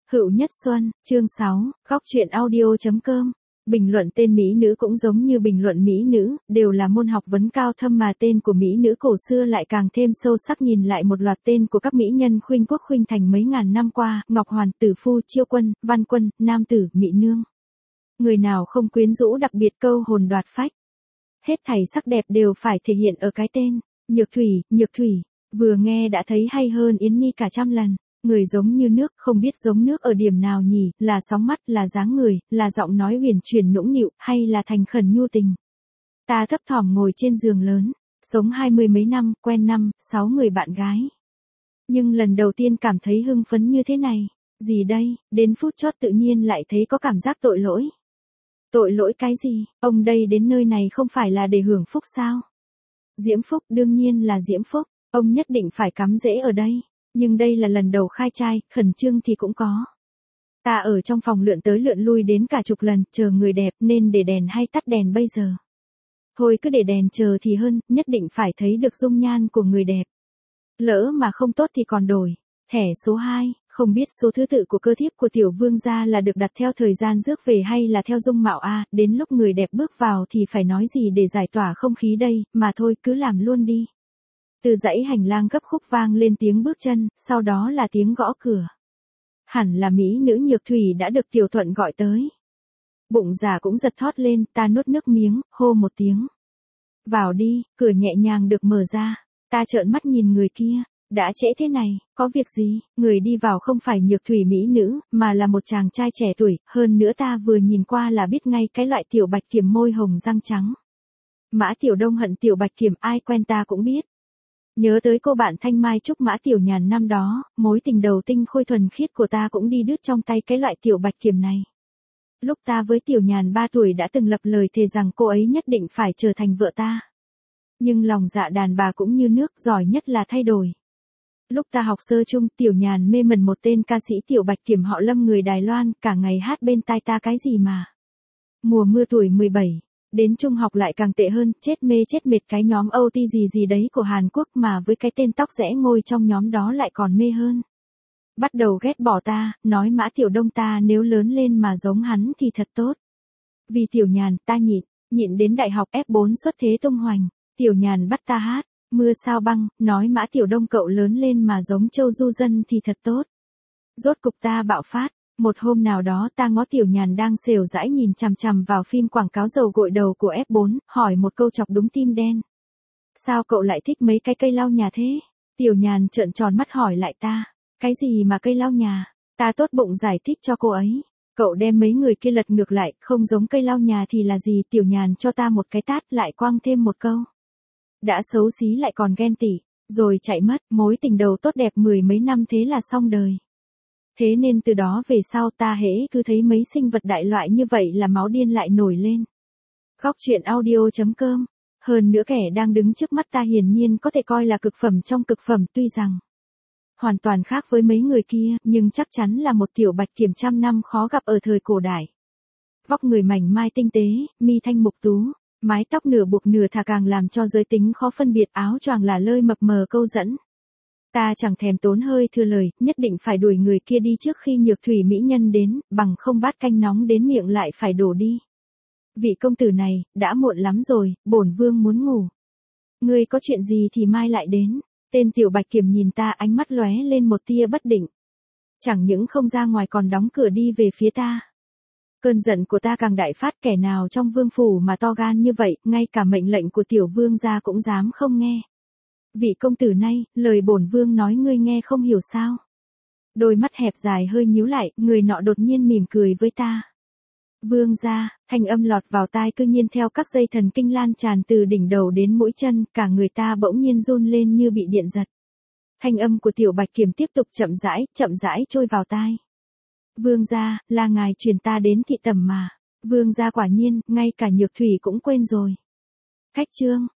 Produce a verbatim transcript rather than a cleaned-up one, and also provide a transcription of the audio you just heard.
Hữu Nhất Xuân, chương sáu, góc truyện audio chấm com. Bình luận tên mỹ nữ cũng giống như bình luận mỹ nữ, đều là môn học vấn cao thâm mà tên của mỹ nữ cổ xưa lại càng thêm sâu sắc. Nhìn lại một loạt tên của các mỹ nhân khuynh quốc khuynh thành mấy ngàn năm qua, Ngọc Hoàn, Tử Phu, Chiêu Quân, Văn Quân, Nam Tử, Mỹ Nương. Người nào không quyến rũ đặc biệt câu hồn đoạt phách. Hết thảy sắc đẹp đều phải thể hiện ở cái tên, Nhược Thủy, Nhược Thủy, vừa nghe đã thấy hay hơn Yến Ni cả trăm lần. Người giống như nước, không biết giống nước ở điểm nào nhỉ, là sóng mắt, là dáng người, là giọng nói huyền chuyển nũng nịu, hay là thành khẩn nhu tình. Ta thấp thỏm ngồi trên giường lớn, sống hai mươi mấy năm, quen năm, sáu người bạn gái. Nhưng lần đầu tiên cảm thấy hưng phấn như thế này, gì đây, đến phút chót tự nhiên lại thấy có cảm giác tội lỗi. Tội lỗi cái gì, ông đây đến nơi này không phải là để hưởng phúc sao? Diễm phúc đương nhiên là diễm phúc, ông nhất định phải cắm rễ ở đây. Nhưng đây là lần đầu khai trai, khẩn trương thì cũng có. Ta ở trong phòng lượn tới lượn lui đến cả chục lần, chờ người đẹp nên để đèn hay tắt đèn bây giờ. Thôi cứ để đèn chờ thì hơn, nhất định phải thấy được dung nhan của người đẹp. Lỡ mà không tốt thì còn đổi. Thẻ số hai, không biết số thứ tự của cơ thiếp của tiểu vương gia là được đặt theo thời gian rước về hay là theo dung mạo a, đến lúc người đẹp bước vào thì phải nói gì để giải tỏa không khí đây, mà thôi cứ làm luôn đi. Từ dãy hành lang gấp khúc vang lên tiếng bước chân, sau đó là tiếng gõ cửa. Hẳn là mỹ nữ Nhược Thủy đã được Tiểu Thuận gọi tới. Bụng giả cũng giật thót lên, ta nuốt nước miếng, hô một tiếng. Vào đi, cửa nhẹ nhàng được mở ra. Ta trợn mắt nhìn người kia, đã trễ thế này, có việc gì? Người đi vào không phải Nhược Thủy mỹ nữ, mà là một chàng trai trẻ tuổi, hơn nữa ta vừa nhìn qua là biết ngay cái loại Tiểu Bạch Kiểm môi hồng răng trắng. Mã Tiểu Đông hận Tiểu Bạch Kiểm, ai quen ta cũng biết. Nhớ tới cô bạn Thanh Mai Trúc Mã Tiểu Nhàn năm đó, mối tình đầu tinh khôi thuần khiết của ta cũng đi đứt trong tay cái loại Tiểu Bạch Kiểm này. Lúc ta với Tiểu Nhàn ba tuổi đã từng lập lời thề rằng cô ấy nhất định phải trở thành vợ ta. Nhưng lòng dạ đàn bà cũng như nước, giỏi nhất là thay đổi. Lúc ta học sơ chung, Tiểu Nhàn mê mẩn một tên ca sĩ Tiểu Bạch Kiểm họ Lâm người Đài Loan, cả ngày hát bên tai ta cái gì mà. Mùa mưa tuổi mười bảy. Đến trung học lại càng tệ hơn, chết mê chết mệt cái nhóm ô tê gì gì đấy của Hàn Quốc mà với cái tên tóc rẽ ngôi trong nhóm đó lại còn mê hơn. Bắt đầu ghét bỏ ta, nói Mã Tiểu Đông ta nếu lớn lên mà giống hắn thì thật tốt. Vì Tiểu Nhàn, ta nhịn, nhịn đến đại học ép bốn xuất thế tung hoành. Tiểu Nhàn bắt ta hát, mưa sao băng, nói Mã Tiểu Đông cậu lớn lên mà giống Châu Du Dân thì thật tốt. Rốt cục ta bạo phát. Một hôm nào đó ta ngó Tiểu Nhàn đang xều rãi nhìn chằm chằm vào phim quảng cáo dầu gội đầu của ép bốn, hỏi một câu chọc đúng tim đen. Sao cậu lại thích mấy cái cây lau nhà thế? Tiểu Nhàn trợn tròn mắt hỏi lại ta. Cái gì mà cây lau nhà? Ta tốt bụng giải thích cho cô ấy. Cậu đem mấy người kia lật ngược lại, không giống cây lau nhà thì là gì? Tiểu Nhàn cho ta một cái tát lại quăng thêm một câu. Đã xấu xí lại còn ghen tị, rồi chạy mất, mối tình đầu tốt đẹp mười mấy năm thế là xong đời. Thế nên từ đó về sau ta hễ cứ thấy mấy sinh vật đại loại như vậy là máu điên lại nổi lên. Góc truyện audio chấm com. Hơn nữa kẻ đang đứng trước mắt ta hiển nhiên có thể coi là cực phẩm trong cực phẩm, tuy rằng hoàn toàn khác với mấy người kia, nhưng chắc chắn là một Tiểu Bạch Kiểm trăm năm khó gặp ở thời cổ đại. Vóc người mảnh mai tinh tế, mi thanh mục tú, mái tóc nửa buộc nửa thả càng làm cho giới tính khó phân biệt, áo choàng là lơi mập mờ câu dẫn. Ta chẳng thèm tốn hơi thừa lời, nhất định phải đuổi người kia đi trước khi Nhược Thủy mỹ nhân đến, bằng không bát canh nóng đến miệng lại phải đổ đi. Vị công tử này, đã muộn lắm rồi, bổn vương muốn ngủ. Ngươi có chuyện gì thì mai lại đến. Tên Tiểu Bạch Kiểm nhìn ta, ánh mắt lóe lên một tia bất định. Chẳng những không ra ngoài còn đóng cửa đi về phía ta. Cơn giận của ta càng đại phát, kẻ nào trong vương phủ mà to gan như vậy, ngay cả mệnh lệnh của tiểu vương gia cũng dám không nghe. Vị công tử này, lời bổn vương nói ngươi nghe không hiểu sao? Đôi mắt hẹp dài hơi nhíu lại, người nọ đột nhiên mỉm cười với ta. Vương gia, thanh âm lọt vào tai cư nhiên theo các dây thần kinh lan tràn từ đỉnh đầu đến mũi chân, cả người ta bỗng nhiên run lên như bị điện giật. Thanh âm của Tiểu Bạch Kiểm tiếp tục chậm rãi, chậm rãi trôi vào tai. Vương gia, là ngài truyền ta đến thị tẩm mà. Vương gia quả nhiên, ngay cả Nhược Thủy cũng quên rồi. Khách trương,